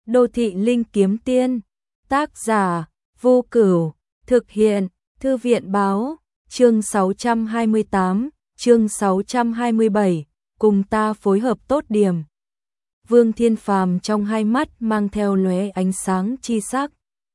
Đô thị linh kiếm tiên, tác giả Vô Cửu, thực hiện Thư viện báo, chương 628, chương 627, cùng ta phối hợp tốt điểm. Vương Thiên Phàm trong hai mắt mang theo lóe ánh sáng chi sắc.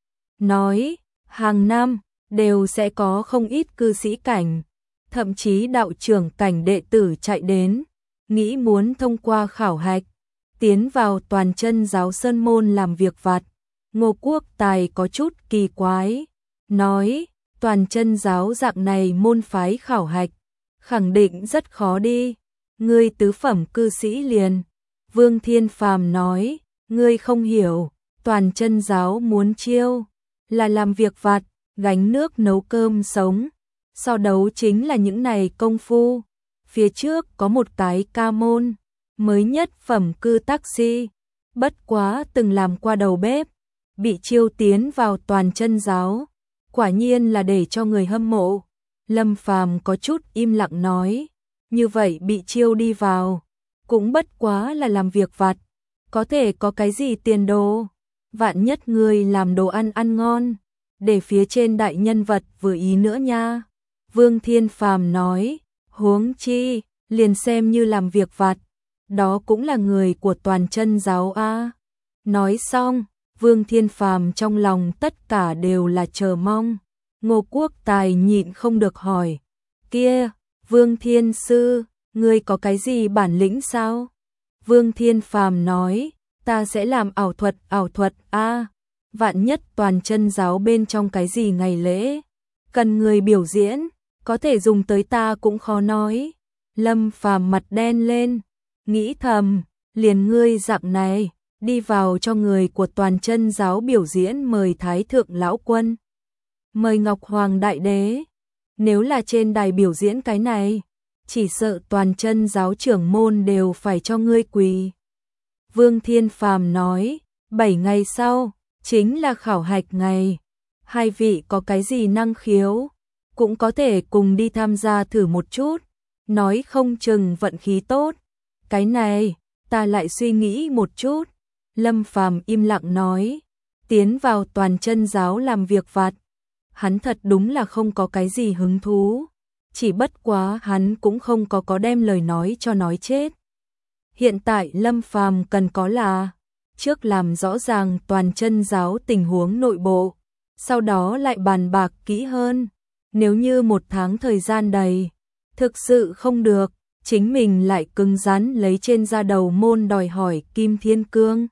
Nói, hàng năm, đều sẽ có không ít cư sĩ cảnh, thậm chí đạo trưởng cảnh đệ tử chạy đến, nghĩ muốn thông qua khảo hạch, tiến vào toàn chân giáo sơn môn làm việc vặt. Ngô Quốc Tài có chút kỳ quái, nói, toàn chân giáo dạng này môn phái khảo hạch, khẳng định rất khó đi, ngươi tứ phẩm cư sĩ liền. Vương Thiên Phàm nói, ngươi không hiểu, toàn chân giáo muốn chiêu, là làm việc vặt, gánh nước nấu cơm sống, so đấu chính là những này công phu. Phía trước có một cái ca môn, mới nhất phẩm cư taxi, bất quá từng làm qua đầu bếp, bị chiêu tiến vào toàn chân giáo, quả nhiên là để cho người hâm mộ. Lâm Phàm có chút im lặng nói, như vậy bị chiêu đi vào, cũng bất quá là làm việc vặt, có thể có cái gì tiền đồ, vạn nhất người làm đồ ăn ăn ngon, để phía trên đại nhân vật vừa ý nữa nha. Vương Thiên Phàm nói, huống chi, liền xem như làm việc vặt, đó cũng là người của toàn chân giáo a. Nói xong, Vương Thiên Phàm trong lòng tất cả đều là chờ mong. Ngô Quốc Tài nhịn không được hỏi, kia, Vương Thiên Sư, ngươi có cái gì bản lĩnh sao? Vương Thiên Phàm nói, ta sẽ làm ảo thuật a. Vạn nhất toàn chân giáo bên trong cái gì ngày lễ, cần người biểu diễn, có thể dùng tới ta cũng khó nói. Lâm Phàm mặt đen lên, nghĩ thầm, liền ngươi dạng này, đi vào cho người của toàn chân giáo biểu diễn mời Thái Thượng Lão Quân, mời Ngọc Hoàng Đại Đế. Nếu là trên đài biểu diễn cái này, chỉ sợ toàn chân giáo trưởng môn đều phải cho ngươi quỳ. Vương Thiên Phàm nói, 7 ngày sau, chính là khảo hạch ngày. Hai vị có cái gì năng khiếu, cũng có thể cùng đi tham gia thử một chút, nói không chừng vận khí tốt. Cái này, ta lại suy nghĩ một chút. Lâm Phàm im lặng nói, tiến vào toàn chân giáo làm việc vặt, hắn thật đúng là không có cái gì hứng thú, chỉ bất quá hắn cũng không có đem lời nói cho nói chết. Hiện tại Lâm Phàm cần có là trước làm rõ ràng toàn chân giáo tình huống nội bộ, sau đó lại bàn bạc kỹ hơn. Nếu như 1 tháng thời gian đầy, thực sự không được, chính mình lại cứng rắn lấy trên da đầu môn đòi hỏi Kim Thiên Cương.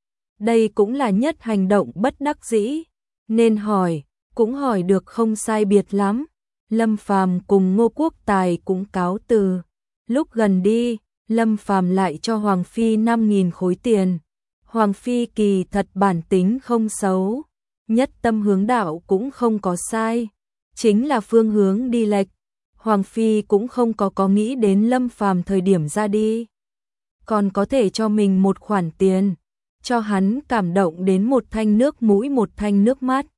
Đây cũng là nhất hành động bất đắc dĩ, nên hỏi, cũng hỏi được không sai biệt lắm. Lâm Phàm cùng Ngô Quốc Tài cũng cáo từ. Lúc gần đi, Lâm Phàm lại cho Hoàng Phi 5.000 khối tiền. Hoàng Phi kỳ thật bản tính không xấu, nhất tâm hướng đạo cũng không có sai, chính là phương hướng đi lệch. Hoàng Phi cũng không có nghĩ đến Lâm Phàm thời điểm ra đi, còn có thể cho mình một khoản tiền, cho hắn cảm động đến một thanh nước mũi một thanh nước mắt.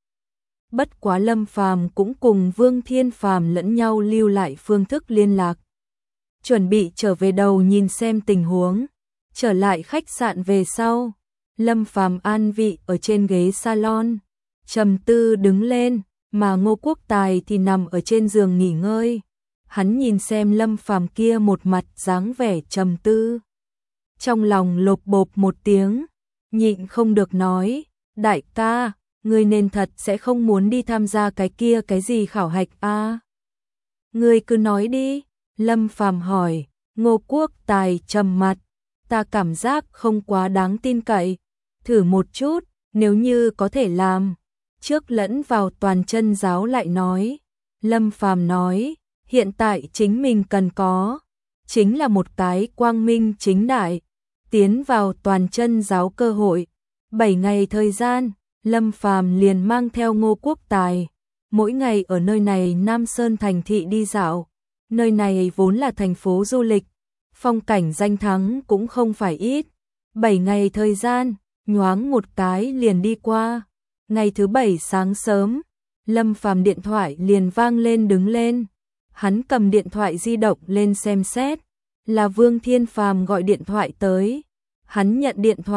Bất quá Lâm Phàm cũng cùng Vương Thiên Phàm lẫn nhau lưu lại phương thức liên lạc, chuẩn bị trở về đầu nhìn xem tình huống. Trở lại khách sạn về sau, Lâm Phàm an vị ở trên ghế salon, trầm tư đứng lên, mà Ngô Quốc Tài thì nằm ở trên giường nghỉ ngơi. Hắn nhìn xem Lâm Phàm kia một mặt dáng vẻ trầm tư, trong lòng lộp bộp một tiếng, nhịn không được nói, đại ca, ngươi nên thật sẽ không muốn đi tham gia cái kia cái gì khảo hạch a? Ngươi cứ nói đi. Lâm Phàm hỏi. Ngô Quốc Tài trầm mặt, ta cảm giác không quá đáng tin cậy, thử một chút, nếu như có thể làm, trước lẫn vào toàn chân giáo lại nói. Lâm Phàm nói, hiện tại chính mình cần có, chính là một cái quang minh chính đại, tiến vào toàn chân giáo cơ hội. 7 ngày thời gian, Lâm Phàm liền mang theo Ngô Quốc Tài, mỗi ngày ở nơi này Nam Sơn thành thị đi dạo. Nơi này vốn là thành phố du lịch, phong cảnh danh thắng cũng không phải ít. 7 ngày thời gian, nhoáng một cái liền đi qua. Ngày thứ 7 sáng sớm, Lâm Phàm điện thoại liền vang lên đứng lên. Hắn cầm điện thoại di động lên xem xét, là Vương Thiên Phàm gọi điện thoại tới. Hắn nhận điện thoại,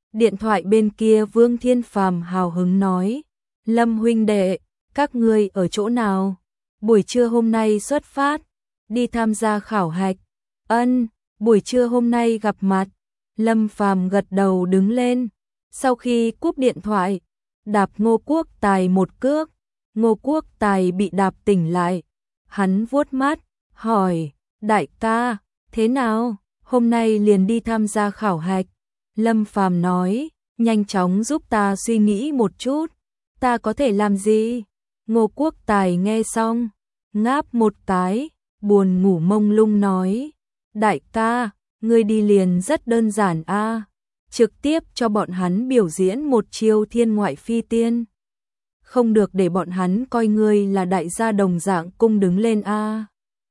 Điện thoại bên kia Vương Thiên Phàm hào hứng nói, Lâm huynh đệ, các ngươi ở chỗ nào? Buổi trưa hôm nay xuất phát, đi tham gia khảo hạch. Ân, buổi trưa hôm nay gặp mặt. Lâm Phàm gật đầu đứng lên, sau khi cúp điện thoại, đạp Ngô Quốc Tài một cước. Ngô Quốc Tài bị đạp tỉnh lại, hắn vuốt mắt, hỏi, đại ca, thế nào, hôm nay liền đi tham gia khảo hạch. Lâm Phàm nói, nhanh chóng giúp ta suy nghĩ một chút, ta có thể làm gì? Ngô Quốc Tài nghe xong, ngáp một cái, buồn ngủ mông lung nói, đại ca, ngươi đi liền rất đơn giản a, trực tiếp cho bọn hắn biểu diễn một chiêu thiên ngoại phi tiên. Không được để bọn hắn coi ngươi là đại gia đồng dạng cung đứng lên a.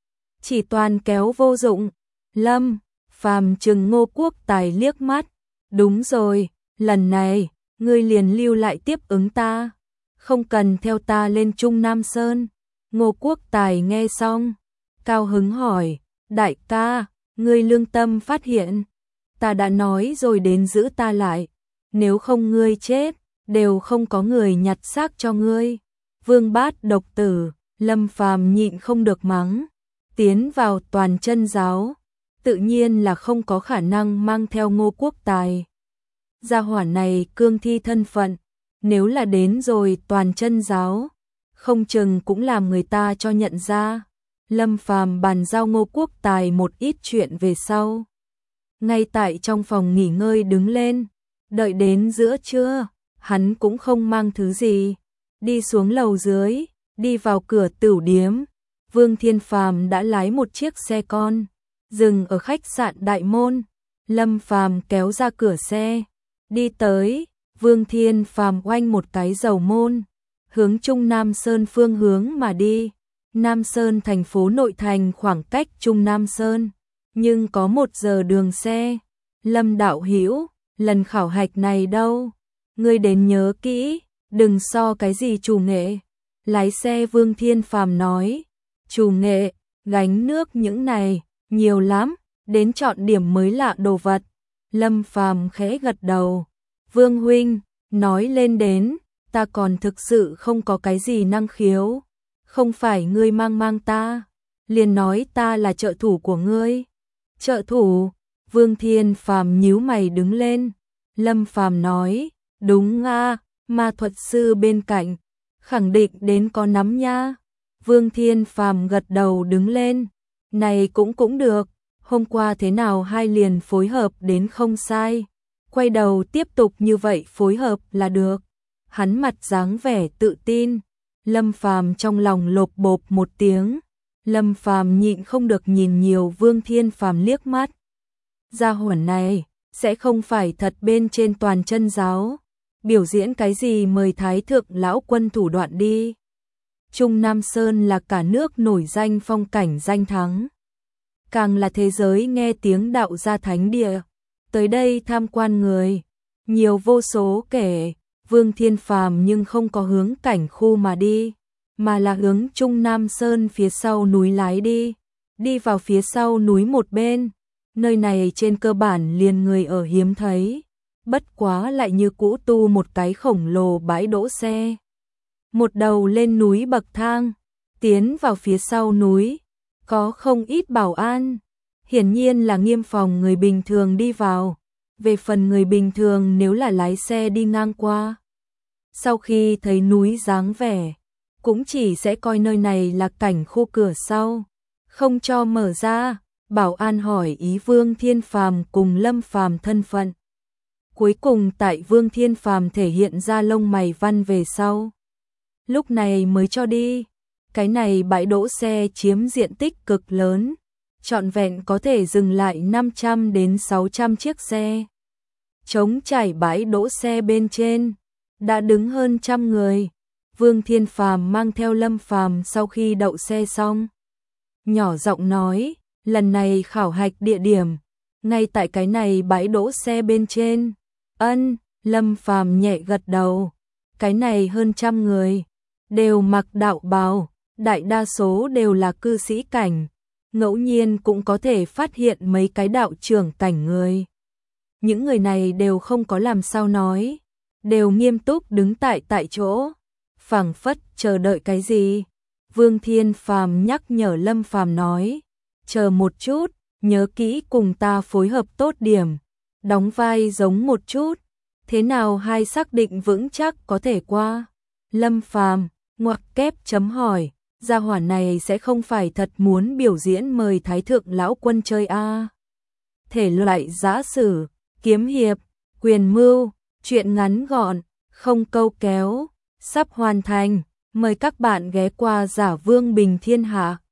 Chỉ toàn kéo vô dụng. Lâm Phàm trừng Ngô Quốc Tài liếc mắt, đúng rồi, lần này ngươi liền lưu lại tiếp ứng ta, không cần theo ta lên Trung Nam Sơn. Ngô Quốc Tài nghe xong, cao hứng hỏi, đại ca, ngươi lương tâm phát hiện, ta đã nói rồi đến giữ ta lại, nếu không ngươi chết, đều không có người nhặt xác cho ngươi. Vương Bát độc tử, Lâm Phàm nhịn không được mắng, tiến vào toàn chân giáo, tự nhiên là không có khả năng mang theo Ngô Quốc Tài. Gia hỏa này cương thi thân phận, nếu là đến rồi toàn chân giáo, không chừng cũng làm người ta cho nhận ra. Lâm Phàm bàn giao Ngô Quốc Tài một ít chuyện về sau. Ngay tại trong phòng nghỉ ngơi đứng lên, đợi đến giữa trưa, hắn cũng không mang thứ gì, đi xuống lầu dưới, đi vào cửa tửu điếm. Vương Thiên Phàm đã lái một chiếc xe con, dừng ở khách sạn Đại Môn. Lâm Phàm kéo ra cửa xe, đi tới, Vương Thiên Phàm oanh một cái dầu môn, hướng Trung Nam Sơn phương hướng mà đi. Nam Sơn thành phố nội thành khoảng cách Trung Nam Sơn, nhưng có 1 giờ đường xe. Lâm đạo hữu, lần khảo hạch này đâu? Ngươi đến nhớ kỹ, đừng so cái gì chủ nghệ. Lái xe Vương Thiên Phàm nói, chủ nghệ, gánh nước những này, nhiều lắm, đến chọn điểm mới lạ đồ vật. Lâm Phàm khẽ gật đầu, Vương huynh, nói lên đến, ta còn thực sự không có cái gì năng khiếu. Không phải ngươi mang ta, liền nói ta là trợ thủ của ngươi. Trợ thủ? Vương Thiên Phàm nhíu mày đứng lên. Lâm Phàm nói, đúng a, ma thuật sư bên cạnh, khẳng định đến có nắm nha. Vương Thiên Phàm gật đầu đứng lên, này cũng được, hôm qua thế nào hai liền phối hợp đến không sai, quay đầu tiếp tục như vậy phối hợp là được. Hắn mặt dáng vẻ tự tin. Lâm Phàm trong lòng lộp bộp một tiếng, Lâm Phàm nhịn không được nhìn nhiều Vương Thiên Phàm liếc mắt. Gia hỏa này sẽ không phải thật bên trên toàn chân giáo, biểu diễn cái gì mời thái thượng lão quân thủ đoạn đi. Trung Nam Sơn là cả nước nổi danh phong cảnh danh thắng, càng là thế giới nghe tiếng đạo gia thánh địa, tới đây tham quan người nhiều vô số kể. Vương Thiên Phàm nhưng không có hướng cảnh khu mà đi, mà là hướng Trung Nam Sơn phía sau núi lái đi. Đi vào phía sau núi một bên, nơi này trên cơ bản liền người ở hiếm thấy, bất quá lại như cũ tu một cái khổng lồ bãi đỗ xe. Một đầu lên núi bậc thang, tiến vào phía sau núi, có không ít bảo an, hiển nhiên là nghiêm phòng người bình thường đi vào. Về phần người bình thường nếu là lái xe đi ngang qua, sau khi thấy núi dáng vẻ, cũng chỉ sẽ coi nơi này là cảnh khu cửa sau, không cho mở ra. Bảo an hỏi ý Vương Thiên Phàm cùng Lâm Phàm thân phận. Cuối cùng tại Vương Thiên Phàm thể hiện ra lông mày văn về sau, lúc này mới cho đi. Cái này bãi đỗ xe chiếm diện tích cực lớn, trọn vẹn có thể dừng lại 500 đến 600 chiếc xe. Trống trải bãi đỗ xe bên trên, đã đứng hơn 100 người. Vương Thiên Phàm mang theo Lâm Phàm sau khi đậu xe xong, nhỏ giọng nói, lần này khảo hạch địa điểm, ngay tại cái này bãi đỗ xe bên trên. Ân, Lâm Phàm nhẹ gật đầu, cái này hơn 100 người, đều mặc đạo bào, đại đa số đều là cư sĩ cảnh, ngẫu nhiên cũng có thể phát hiện mấy cái đạo trưởng cảnh người. những người này đều không có làm sao nói, đều nghiêm túc đứng tại chỗ, phảng phất chờ đợi cái gì. Vương Thiên Phàm nhắc nhở Lâm Phàm nói, chờ một chút, nhớ kỹ cùng ta phối hợp tốt điểm, đóng vai giống một chút, thế nào hai xác định vững chắc có thể qua. Lâm Phàm ngoặc kép chấm hỏi, gia hỏa này sẽ không phải thật muốn biểu diễn mời Thái Thượng lão quân chơi a? Thể loại giã sử, kiếm hiệp, quyền mưu, truyện ngắn gọn, không câu kéo, sắp hoàn thành, mời các bạn ghé qua Giả Vương Bình Thiên Hạ.